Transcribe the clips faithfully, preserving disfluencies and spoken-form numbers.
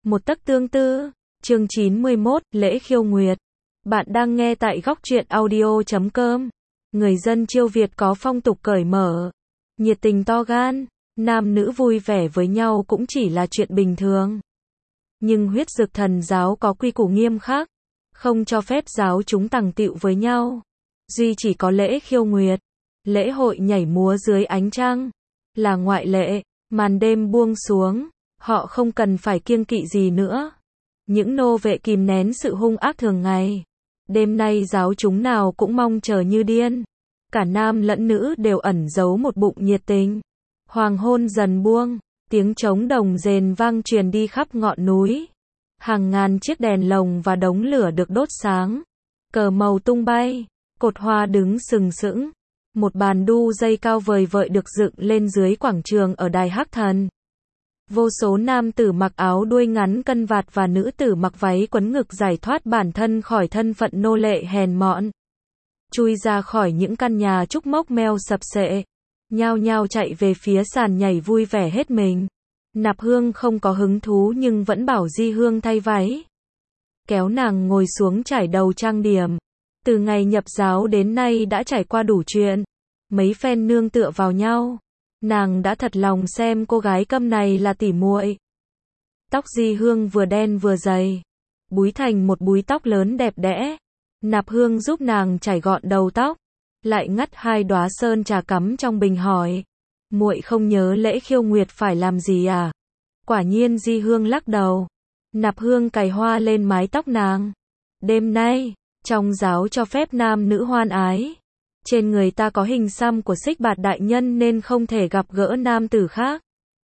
Một tấc tương tư, chương chín mươi mốt, lễ khiêu nguyệt. Bạn đang nghe tại góc truyện audio chấm com. Người dân Chiêu Việt có phong tục cởi mở, nhiệt tình to gan, nam nữ vui vẻ với nhau cũng chỉ là chuyện bình thường. Nhưng huyết dực thần giáo có quy củ nghiêm khắc, không cho phép giáo chúng tằng tịu với nhau. Duy chỉ có lễ khiêu nguyệt, lễ hội nhảy múa dưới ánh trăng, là ngoại lệ. Màn đêm buông xuống, họ không cần phải kiêng kỵ gì nữa. Những nô vệ kìm nén sự hung ác thường ngày. Đêm nay giáo chúng nào cũng mong chờ như điên. Cả nam lẫn nữ đều ẩn giấu một bụng nhiệt tình. Hoàng hôn dần buông, tiếng trống đồng rền vang truyền đi khắp ngọn núi. Hàng ngàn chiếc đèn lồng và đống lửa được đốt sáng. Cờ màu tung bay, cột hoa đứng sừng sững. Một bàn đu dây cao vời vợi được dựng lên dưới quảng trường ở Đài Hắc Thần. Vô số nam tử mặc áo đuôi ngắn cân vạt và nữ tử mặc váy quấn ngực giải thoát bản thân khỏi thân phận nô lệ hèn mọn. Chui ra khỏi những căn nhà trúc mốc meo sập xệ, nhao nhao chạy về phía sàn nhảy vui vẻ hết mình. Nạp Hương không có hứng thú nhưng vẫn bảo Di Hương thay váy. Kéo nàng ngồi xuống trải đầu trang điểm. Từ ngày nhập giáo đến nay đã trải qua đủ chuyện. Mấy phen nương tựa vào nhau. Nàng đã thật lòng xem cô gái câm này là tỉ muội. Tóc Di Hương vừa đen vừa dày, búi thành một búi tóc lớn đẹp đẽ. Nạp Hương giúp nàng chải gọn đầu tóc, lại ngắt hai đóa sơn trà cắm trong bình hỏi: "Muội không nhớ lễ khiêu nguyệt phải làm gì à?" Quả nhiên Di Hương lắc đầu. Nạp Hương cài hoa lên mái tóc nàng. "Đêm nay, trong giáo cho phép nam nữ hoan ái. Trên người ta có hình xăm của Xích Bạt đại nhân nên không thể gặp gỡ nam tử khác.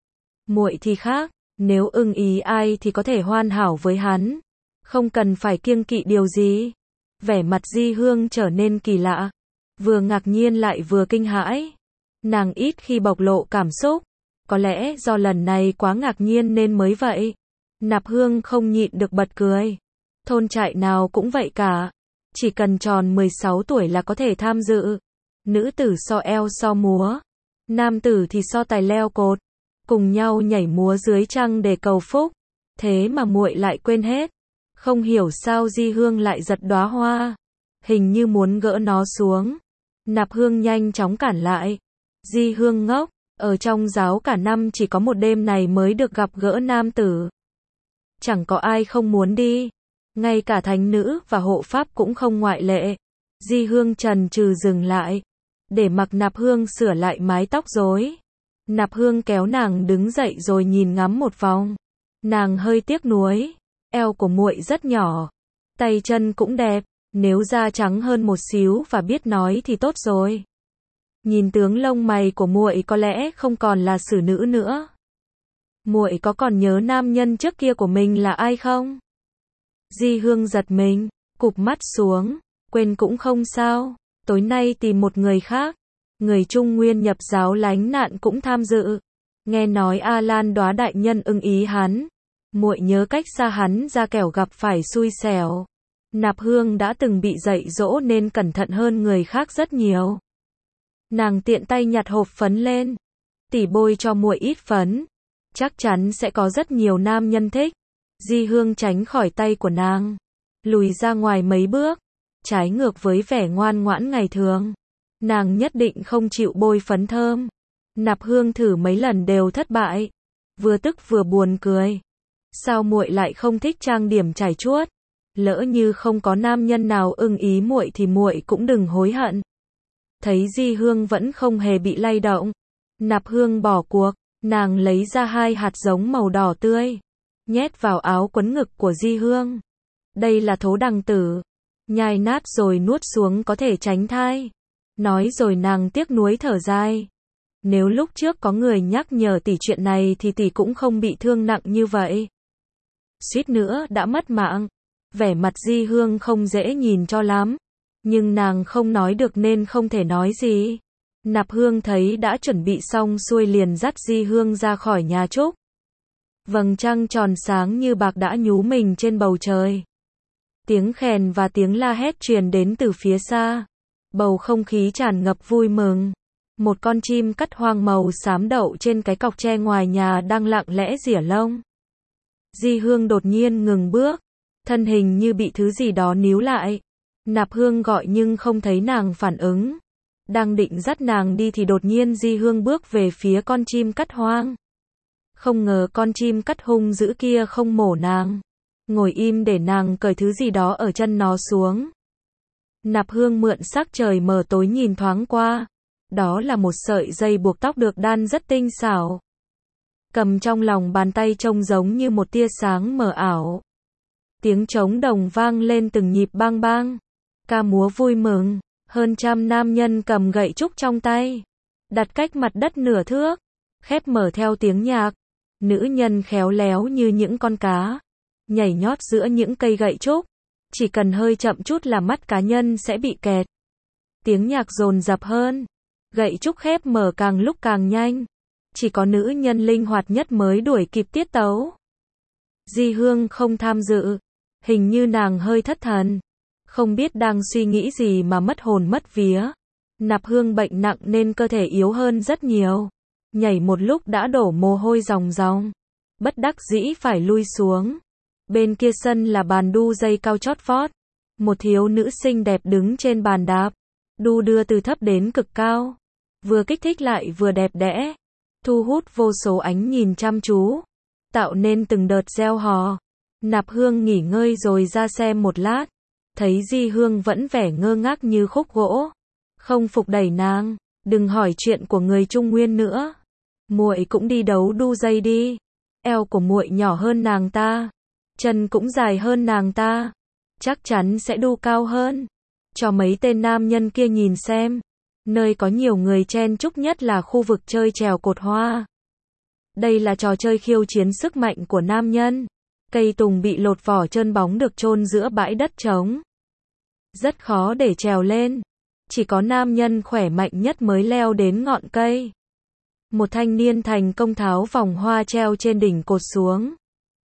Muội thì khác, nếu ưng ý ai thì có thể hoàn hảo với hắn, không cần phải kiêng kỵ điều gì." Vẻ mặt Di Hương trở nên kỳ lạ, vừa ngạc nhiên lại vừa kinh hãi. Nàng ít khi bộc lộ cảm xúc, có lẽ do lần này quá ngạc nhiên nên mới vậy. Nạp Hương không nhịn được bật cười. Thôn trại nào cũng vậy cả. Chỉ cần tròn mười sáu tuổi là có thể tham dự. Nữ tử so eo so múa, nam tử thì so tài leo cột, cùng nhau nhảy múa dưới trăng để cầu phúc. Thế mà muội lại quên hết. Không hiểu sao Di Hương lại giật đóa hoa, hình như muốn gỡ nó xuống. Nạp Hương nhanh chóng cản lại. Di Hương ngốc, ở trong giáo cả năm chỉ có một đêm này mới được gặp gỡ nam tử. Chẳng có ai không muốn đi. Ngay cả thánh nữ và hộ pháp cũng không ngoại lệ. Di Hương chần chừ dừng lại, để mặc Nạp Hương sửa lại mái tóc rối. Nạp Hương kéo nàng đứng dậy rồi nhìn ngắm một vòng. Nàng hơi tiếc nuối, eo của muội rất nhỏ, tay chân cũng đẹp, nếu da trắng hơn một xíu và biết nói thì tốt rồi. Nhìn tướng lông mày của muội có lẽ không còn là xử nữ nữa. Muội có còn nhớ nam nhân trước kia của mình là ai không? Di Hương giật mình, cụp mắt xuống, quên cũng không sao, tối nay tìm một người khác. Người Trung Nguyên nhập giáo lánh nạn cũng tham dự. Nghe nói A Lan Đóa đại nhân ưng ý hắn, muội nhớ cách xa hắn ra kẻo gặp phải xui xẻo. Nạp Hương đã từng bị dạy dỗ nên cẩn thận hơn người khác rất nhiều. Nàng tiện tay nhặt hộp phấn lên, tỉ bôi cho muội ít phấn, chắc chắn sẽ có rất nhiều nam nhân thích. Di Hương tránh khỏi tay của nàng, lùi ra ngoài mấy bước, trái ngược với vẻ ngoan ngoãn ngày thường. Nàng nhất định không chịu bôi phấn thơm. Nạp Hương thử mấy lần đều thất bại, vừa tức vừa buồn cười. Sao muội lại không thích trang điểm trải chuốt? Lỡ như không có nam nhân nào ưng ý muội thì muội cũng đừng hối hận. Thấy Di Hương vẫn không hề bị lay động, Nạp Hương bỏ cuộc. Nàng lấy ra hai hạt giống màu đỏ tươi, nhét vào áo quấn ngực của Di Hương. Đây là thố đằng tử, nhai nát rồi nuốt xuống có thể tránh thai. Nói rồi nàng tiếc nuối thở dài. Nếu lúc trước có người nhắc nhở tỷ chuyện này thì tỷ cũng không bị thương nặng như vậy. Suýt nữa đã mất mạng. Vẻ mặt Di Hương không dễ nhìn cho lắm, nhưng nàng không nói được nên không thể nói gì. Nạp Hương thấy đã chuẩn bị xong xuôi liền dắt Di Hương ra khỏi nhà trúc. Vầng trăng tròn sáng như bạc đã nhú mình trên bầu trời. Tiếng khèn và tiếng la hét truyền đến từ phía xa. Bầu không khí tràn ngập vui mừng. Một con chim cắt hoang màu xám đậu trên cái cọc tre ngoài nhà đang lặng lẽ rỉa lông. Di Hương đột nhiên ngừng bước, thân hình như bị thứ gì đó níu lại. Nạp Hương gọi nhưng không thấy nàng phản ứng. Đang định dắt nàng đi thì đột nhiên Di Hương bước về phía con chim cắt hoang. Không ngờ con chim cắt hung dữ kia không mổ nàng, ngồi im để nàng cởi thứ gì đó ở chân nó xuống. Nạp Hương mượn sắc trời mờ tối nhìn thoáng qua. Đó là một sợi dây buộc tóc được đan rất tinh xảo. Cầm trong lòng bàn tay trông giống như một tia sáng mờ ảo. Tiếng trống đồng vang lên từng nhịp bang bang. Ca múa vui mừng. Hơn trăm nam nhân cầm gậy trúc trong tay, đặt cách mặt đất nửa thước, khép mở theo tiếng nhạc. Nữ nhân khéo léo như những con cá, nhảy nhót giữa những cây gậy trúc. Chỉ cần hơi chậm chút là mắt cá nhân sẽ bị kẹt. Tiếng nhạc dồn dập hơn, gậy trúc khép mở càng lúc càng nhanh. Chỉ có nữ nhân linh hoạt nhất mới đuổi kịp tiết tấu. Di Hương không tham dự, hình như nàng hơi thất thần. Không biết đang suy nghĩ gì mà mất hồn mất vía. Nạp Hương bệnh nặng nên cơ thể yếu hơn rất nhiều. Nhảy một lúc đã đổ mồ hôi ròng ròng. Bất đắc dĩ phải lui xuống. Bên kia sân là bàn đu dây cao chót vót. Một thiếu nữ xinh đẹp đứng trên bàn đạp. Đu đưa từ thấp đến cực cao. Vừa kích thích lại vừa đẹp đẽ. Thu hút vô số ánh nhìn chăm chú. Tạo nên từng đợt reo hò. Nạp Hương nghỉ ngơi rồi ra xem một lát. Thấy Di Hương vẫn vẻ ngơ ngác như khúc gỗ. Không phục đẩy nàng. Đừng hỏi chuyện của người Trung Nguyên nữa. Muội cũng đi đấu đu dây đi. Eo của muội nhỏ hơn nàng ta. Chân cũng dài hơn nàng ta. Chắc chắn sẽ đu cao hơn. Cho mấy tên nam nhân kia nhìn xem. Nơi có nhiều người chen chúc nhất là khu vực chơi chèo cột hoa. Đây là trò chơi khiêu chiến sức mạnh của nam nhân. Cây tùng bị lột vỏ trơn bóng được chôn giữa bãi đất trống. Rất khó để trèo lên. Chỉ có nam nhân khỏe mạnh nhất mới leo đến ngọn cây. Một thanh niên thành công tháo vòng hoa treo trên đỉnh cột xuống.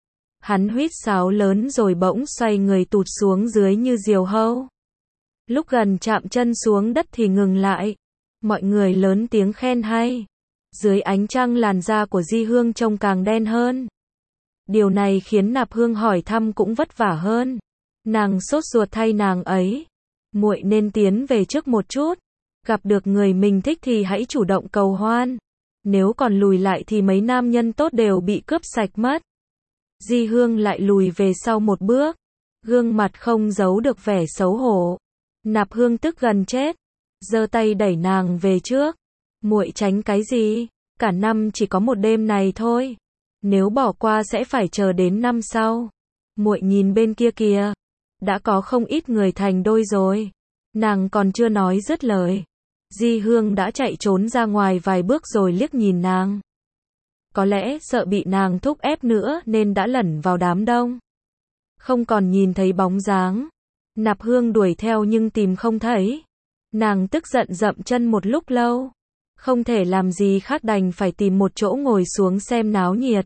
Hắn huýt sáo lớn rồi bỗng xoay người tụt xuống dưới như diều hâu. Lúc gần chạm chân xuống đất thì ngừng lại. Mọi người lớn tiếng khen hay. Dưới ánh trăng làn da của Di Hương trông càng đen hơn. Điều này khiến Nạp Hương hỏi thăm cũng vất vả hơn. Nàng sốt ruột thay nàng ấy. Muội nên tiến về trước một chút. Gặp được người mình thích thì hãy chủ động cầu hoan. Nếu còn lùi lại thì mấy nam nhân tốt đều bị cướp sạch mất. Di Hương lại lùi về sau một bước. Gương mặt không giấu được vẻ xấu hổ. Nạp Hương tức gần chết. Giơ tay đẩy nàng về trước. Muội tránh cái gì? Cả năm chỉ có một đêm này thôi. Nếu bỏ qua sẽ phải chờ đến năm sau. Muội nhìn bên kia kìa. Đã có không ít người thành đôi rồi. Nàng còn chưa nói dứt lời. Di Hương đã chạy trốn ra ngoài vài bước rồi liếc nhìn nàng. Có lẽ sợ bị nàng thúc ép nữa nên đã lẩn vào đám đông. Không còn nhìn thấy bóng dáng. Nạp Hương đuổi theo nhưng tìm không thấy. Nàng tức giận dậm chân một lúc lâu. Không thể làm gì khác đành phải tìm một chỗ ngồi xuống xem náo nhiệt.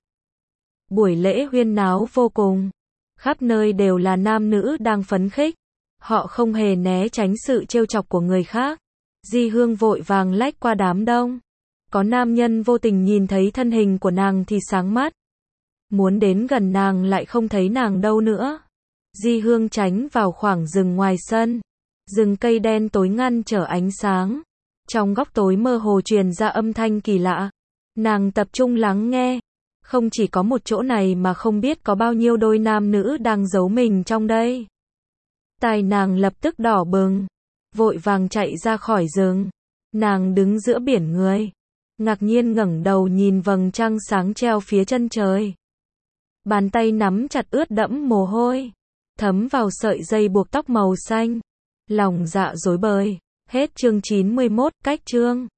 Buổi lễ huyên náo vô cùng. Khắp nơi đều là nam nữ đang phấn khích. Họ không hề né tránh sự trêu chọc của người khác. Di Hương vội vàng lách qua đám đông. Có nam nhân vô tình nhìn thấy thân hình của nàng thì sáng mắt. Muốn đến gần nàng lại không thấy nàng đâu nữa. Di Hương tránh vào khoảng rừng ngoài sân. Rừng cây đen tối ngăn trở ánh sáng. Trong góc tối mơ hồ truyền ra âm thanh kỳ lạ. Nàng tập trung lắng nghe. Không chỉ có một chỗ này mà không biết có bao nhiêu đôi nam nữ đang giấu mình trong đây. Tai nàng lập tức đỏ bừng. Vội vàng chạy ra khỏi rừng. Nàng đứng giữa biển người. Ngạc nhiên ngẩng đầu nhìn vầng trăng sáng treo phía chân trời. Bàn tay nắm chặt ướt đẫm mồ hôi. Thấm vào sợi dây buộc tóc màu xanh. Lòng dạ rối bời. Hết chương chín mươi mốt, cách chương.